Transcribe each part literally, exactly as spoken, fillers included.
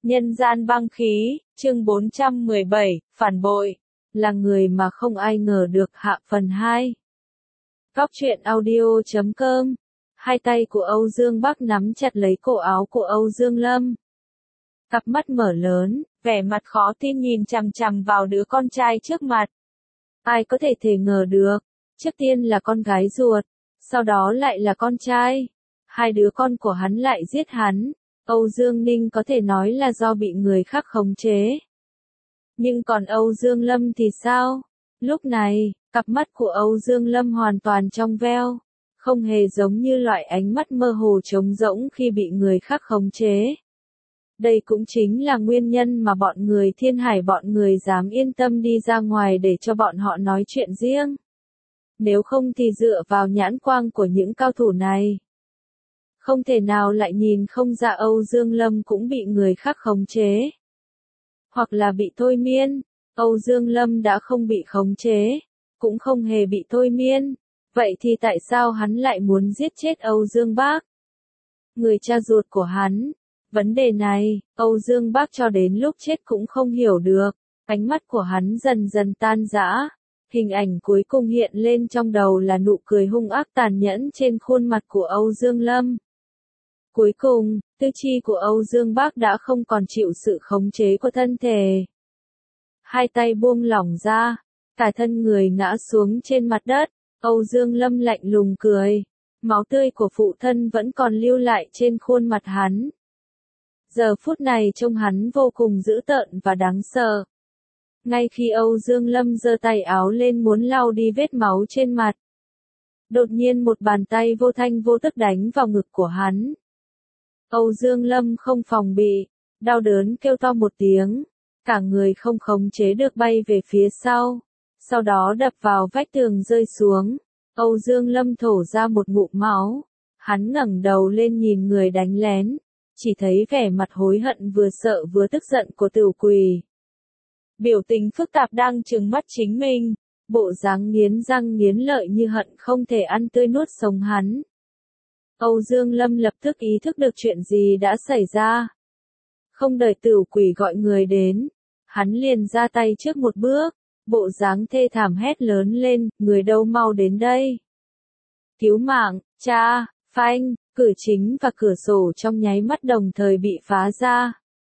Nhân gian băng khí, chương bốn trăm mười bảy, phản bội, là người mà không ai ngờ được hạ phần hai. Góc truyện audio chấm com. Hai tay của Âu Dương Bắc nắm chặt lấy cổ áo của Âu Dương Lâm. Cặp mắt mở lớn, vẻ mặt khó tin nhìn chằm chằm vào đứa con trai trước mặt. Ai có thể thể ngờ được, trước tiên là con gái ruột, sau đó lại là con trai. Hai đứa con của hắn lại giết hắn. Âu Dương Ninh có thể nói là do bị người khác khống chế. Nhưng còn Âu Dương Lâm thì sao? Lúc này, cặp mắt của Âu Dương Lâm hoàn toàn trong veo, không hề giống như loại ánh mắt mơ hồ trống rỗng khi bị người khác khống chế. Đây cũng chính là nguyên nhân mà bọn người Thiên Hải bọn người dám yên tâm đi ra ngoài để cho bọn họ nói chuyện riêng. Nếu không thì dựa vào nhãn quang của những cao thủ này, không thể nào lại nhìn không ra Âu Dương Lâm cũng bị người khác khống chế. Hoặc là bị thôi miên. Âu Dương Lâm đã không bị khống chế, cũng không hề bị thôi miên. Vậy thì tại sao hắn lại muốn giết chết Âu Dương Bác? Người cha ruột của hắn. Vấn đề này, Âu Dương Bác cho đến lúc chết cũng không hiểu được. Ánh mắt của hắn dần dần tan rã. Hình ảnh cuối cùng hiện lên trong đầu là nụ cười hung ác tàn nhẫn trên khuôn mặt của Âu Dương Lâm. Cuối cùng, tư chi của Âu Dương Bác đã không còn chịu sự khống chế của thân thể. Hai tay buông lỏng ra, cả thân người ngã xuống trên mặt đất. Âu Dương Lâm lạnh lùng cười. Máu tươi của phụ thân vẫn còn lưu lại trên khuôn mặt hắn. Giờ phút này trông hắn vô cùng dữ tợn và đáng sợ. Ngay khi Âu Dương Lâm giơ tay áo lên muốn lau đi vết máu trên mặt, đột nhiên một bàn tay vô thanh vô tức đánh vào ngực của hắn. Âu Dương Lâm không phòng bị, đau đớn kêu to một tiếng, cả người không khống chế được bay về phía sau, sau đó đập vào vách tường rơi xuống. Âu Dương Lâm thổ ra một ngụm máu, hắn ngẩng đầu lên nhìn người đánh lén, chỉ thấy vẻ mặt hối hận vừa sợ vừa tức giận của Tiểu Quỳ. Biểu tình phức tạp đang trừng mắt chính mình, bộ dáng nghiến răng nghiến lợi như hận không thể ăn tươi nuốt sống hắn. Âu Dương Lâm lập tức ý thức được chuyện gì đã xảy ra. Không đợi Tiểu Quỷ gọi người đến, hắn liền ra tay trước một bước, bộ dáng thê thảm hét lớn lên, người đâu mau đến đây. Cứu mạng, cha, phanh, cửa chính và cửa sổ trong nháy mắt đồng thời bị phá ra.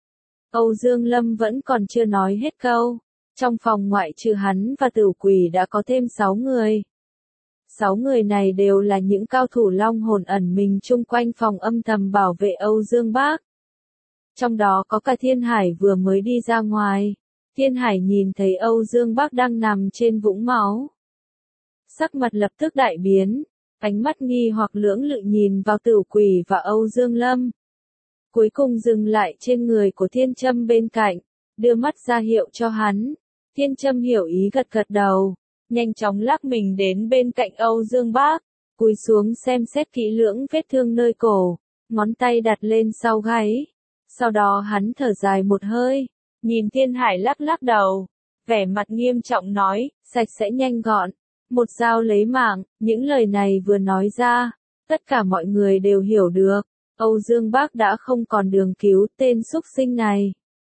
Âu Dương Lâm vẫn còn chưa nói hết câu, trong phòng ngoại trừ hắn và Tiểu Quỷ đã có thêm sáu người. Sáu người này đều là những cao thủ long hồn ẩn mình chung quanh phòng âm thầm bảo vệ Âu Dương Bác. Trong đó có cả Thiên Hải vừa mới đi ra ngoài. Thiên Hải nhìn thấy Âu Dương Bác đang nằm trên vũng máu. Sắc mặt lập tức đại biến, ánh mắt nghi hoặc lưỡng lự nhìn vào Tiểu Quỷ và Âu Dương Lâm. Cuối cùng dừng lại trên người của Thiên Châm bên cạnh, đưa mắt ra hiệu cho hắn. Thiên Châm hiểu ý gật gật đầu, nhanh chóng lắc mình đến bên cạnh Âu Dương Bác, cúi xuống xem xét kỹ lưỡng vết thương nơi cổ, ngón tay đặt lên sau gáy. Sau đó hắn thở dài một hơi, nhìn Thiên Hải lắc lắc đầu, vẻ mặt nghiêm trọng nói, sạch sẽ nhanh gọn, một dao lấy mạng. Những lời này vừa nói ra, tất cả mọi người đều hiểu được, Âu Dương Bác đã không còn đường cứu tên súc sinh này.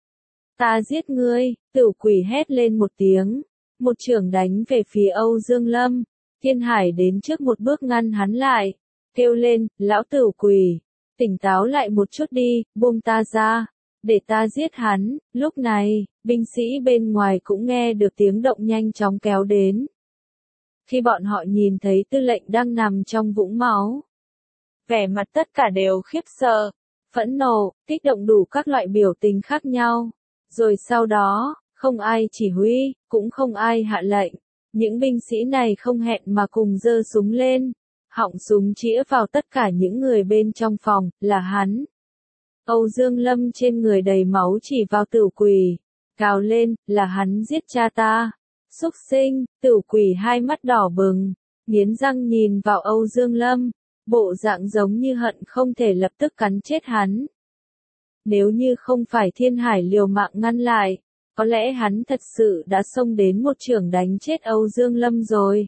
Ta giết ngươi, Tiểu Quỷ hét lên một tiếng, một chưởng đánh về phía Âu Dương Lâm. Thiên Hải đến trước một bước ngăn hắn lại, kêu lên, lão Tiểu Quỷ, tỉnh táo lại một chút đi, buông ta ra, để ta giết hắn. Lúc này, binh sĩ bên ngoài cũng nghe được tiếng động nhanh chóng kéo đến. Khi bọn họ nhìn thấy tư lệnh đang nằm trong vũng máu, vẻ mặt tất cả đều khiếp sợ, phẫn nộ, kích động đủ các loại biểu tình khác nhau. Rồi sau đó, không ai chỉ huy, cũng không ai hạ lệnh. Những binh sĩ này không hẹn mà cùng giơ súng lên, họng súng chĩa vào tất cả những người bên trong phòng, là hắn. Âu Dương Lâm trên người đầy máu chỉ vào Tiểu Quỷ, gào lên, là hắn giết cha ta. Súc sinh. Tiểu Quỷ hai mắt đỏ bừng, nghiến răng nhìn vào Âu Dương Lâm, bộ dạng giống như hận không thể lập tức cắn chết hắn. Nếu như không phải Thiên Hải liều mạng ngăn lại, có lẽ hắn thật sự đã xông đến một chưởng đánh chết Âu Dương Lâm rồi.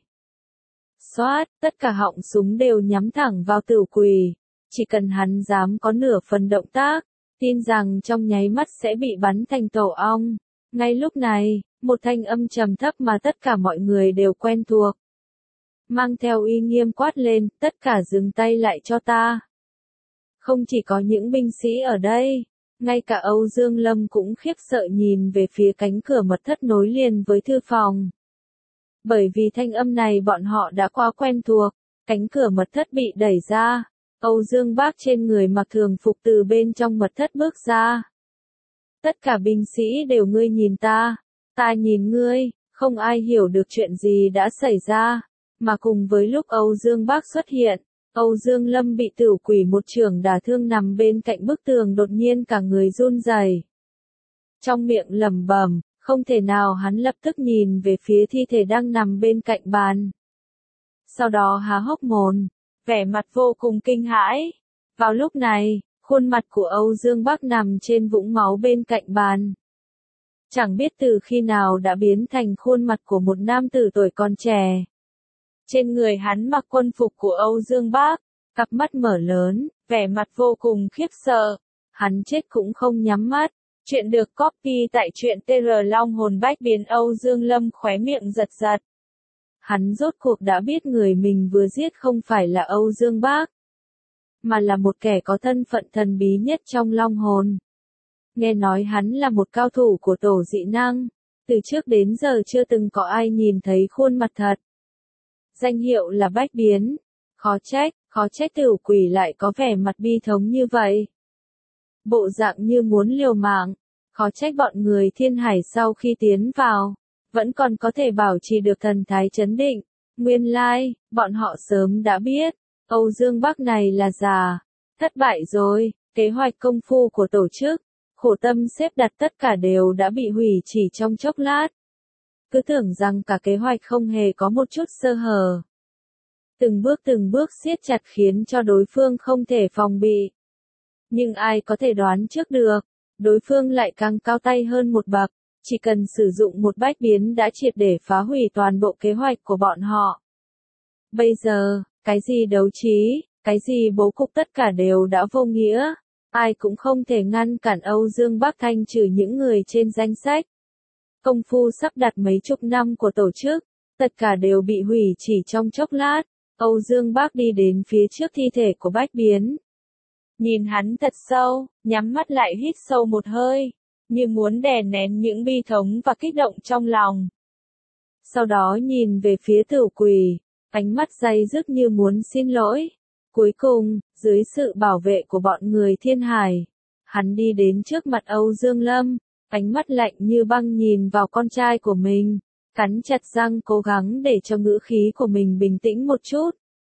Xoát, tất cả họng súng đều nhắm thẳng vào Tiểu Quỷ. Chỉ cần hắn dám có nửa phần động tác, tin rằng trong nháy mắt sẽ bị bắn thành tổ ong. Ngay lúc này, một thanh âm trầm thấp mà tất cả mọi người đều quen thuộc, mang theo uy nghiêm quát lên, tất cả dừng tay lại cho ta. Không chỉ có những binh sĩ ở đây, ngay cả Âu Dương Lâm cũng khiếp sợ nhìn về phía cánh cửa mật thất nối liền với thư phòng. Bởi vì thanh âm này bọn họ đã quá quen thuộc, cánh cửa mật thất bị đẩy ra, Âu Dương Bác trên người mặc thường phục từ bên trong mật thất bước ra. Tất cả binh sĩ đều ngươi nhìn ta, ta nhìn ngươi, không ai hiểu được chuyện gì đã xảy ra, mà cùng với lúc Âu Dương Bác xuất hiện, Âu Dương Lâm bị Tửu Quỷ một chưởng đả thương nằm bên cạnh bức tường, đột nhiên cả người run rẩy. Trong miệng lẩm bẩm, không thể nào, hắn lập tức nhìn về phía thi thể đang nằm bên cạnh bàn. Sau đó há hốc mồm, vẻ mặt vô cùng kinh hãi. Vào lúc này, khuôn mặt của Âu Dương Bác nằm trên vũng máu bên cạnh bàn. Chẳng biết từ khi nào đã biến thành khuôn mặt của một nam tử tuổi còn trẻ. Trên người hắn mặc quân phục của Âu Dương Bác, cặp mắt mở lớn, vẻ mặt vô cùng khiếp sợ. Hắn chết cũng không nhắm mắt. Chuyện được copy tại truyện tê rờ Long Hồn Bách Biến. Âu Dương Lâm khóe miệng giật giật. Hắn rốt cuộc đã biết người mình vừa giết không phải là Âu Dương Bác, mà là một kẻ có thân phận thần bí nhất trong Long Hồn. Nghe nói hắn là một cao thủ của tổ dị năng, từ trước đến giờ chưa từng có ai nhìn thấy khuôn mặt thật. Danh hiệu là Bách Biến, khó trách, khó trách Tửu Quỷ lại có vẻ mặt bi thống như vậy. Bộ dạng như muốn liều mạng, khó trách bọn người Thiên Hải sau khi tiến vào, vẫn còn có thể bảo trì được thần thái trấn định. Nguyên lai, bọn họ sớm đã biết, Âu Dương Bác này là già, thất bại rồi, kế hoạch công phu của tổ chức, khổ tâm xếp đặt tất cả đều đã bị hủy chỉ trong chốc lát. Cứ tưởng rằng cả kế hoạch không hề có một chút sơ hở. Từng bước từng bước siết chặt khiến cho đối phương không thể phòng bị. Nhưng ai có thể đoán trước được, đối phương lại càng cao tay hơn một bậc, chỉ cần sử dụng một bách biến đã triệt để phá hủy toàn bộ kế hoạch của bọn họ. Bây giờ, cái gì đấu trí, cái gì bố cục tất cả đều đã vô nghĩa, ai cũng không thể ngăn cản Âu Dương Bác thanh trừ những người trên danh sách. Công phu sắp đặt mấy chục năm của tổ chức, tất cả đều bị hủy chỉ trong chốc lát. Âu Dương Bác đi đến phía trước thi thể của Bách Biến. Nhìn hắn thật sâu, nhắm mắt lại hít sâu một hơi, như muốn đè nén những bi thống và kích động trong lòng. Sau đó nhìn về phía Tửu Quỷ, ánh mắt day dứt như muốn xin lỗi. Cuối cùng, dưới sự bảo vệ của bọn người Thiên Hải, hắn đi đến trước mặt Âu Dương Lâm, ánh mắt lạnh như băng nhìn vào con trai của mình, cắn chặt răng cố gắng để cho ngữ khí của mình bình tĩnh một chút.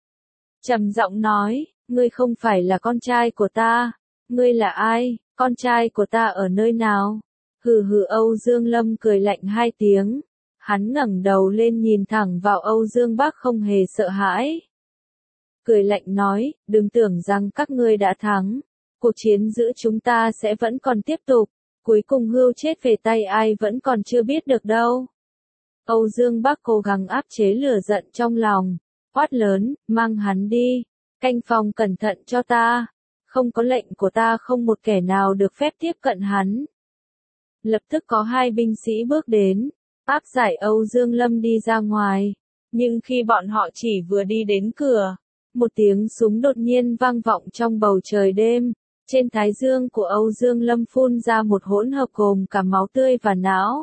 Trầm giọng nói, ngươi không phải là con trai của ta, ngươi là ai, con trai của ta ở nơi nào? Hừ hừ. Âu Dương Lâm cười lạnh hai tiếng, hắn ngẩng đầu lên nhìn thẳng vào Âu Dương Bác không hề sợ hãi. Cười lạnh nói, đừng tưởng rằng các ngươi đã thắng, cuộc chiến giữa chúng ta sẽ vẫn còn tiếp tục, cuối cùng hưu chết về tay ai vẫn còn chưa biết được đâu. Âu Dương Bác cố gắng áp chế lửa giận trong lòng, quát lớn, mang hắn đi, canh phòng cẩn thận cho ta, không có lệnh của ta không một kẻ nào được phép tiếp cận hắn. Lập tức có hai binh sĩ bước đến, áp giải Âu Dương Lâm đi ra ngoài, nhưng khi bọn họ chỉ vừa đi đến cửa, một tiếng súng đột nhiên vang vọng trong bầu trời đêm, trên thái dương của Âu Dương Lâm phun ra một hỗn hợp gồm cả máu tươi và não.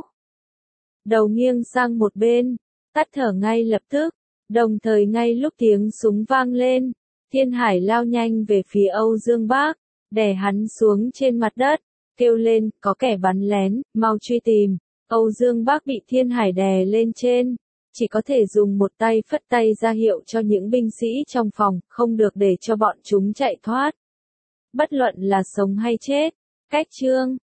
Đầu nghiêng sang một bên, tắt thở ngay lập tức, đồng thời ngay lúc tiếng súng vang lên, Thiên Hải lao nhanh về phía Âu Dương Bác, đè hắn xuống trên mặt đất, kêu lên, có kẻ bắn lén, mau truy tìm. Âu Dương Bác bị Thiên Hải đè lên trên, chỉ có thể dùng một tay phất tay ra hiệu cho những binh sĩ trong phòng, không được để cho bọn chúng chạy thoát. Bất luận là sống hay chết, cách chương.